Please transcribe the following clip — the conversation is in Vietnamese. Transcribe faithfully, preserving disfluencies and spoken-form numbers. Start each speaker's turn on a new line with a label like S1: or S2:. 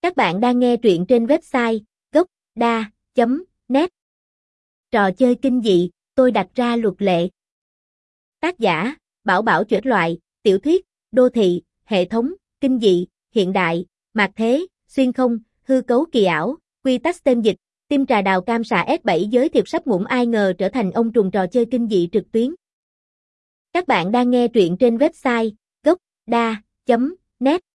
S1: Các bạn đang nghe truyện trên website gốc đa chấm net. Trò chơi kinh dị, tôi đặt ra luật lệ. Tác giả, Bảo Bảo Chưởng loại, tiểu thuyết, đô thị, hệ thống, kinh dị, hiện đại, mạt thế, xuyên không, hư cấu kỳ ảo, quy tắc tem dịch, tim trà đào cam xạ S bảy giới thiệu sắp ngủm ai ngờ trở thành ông trùm trò chơi kinh dị trực tuyến. Các bạn đang nghe truyện trên website gốc đa chấm net.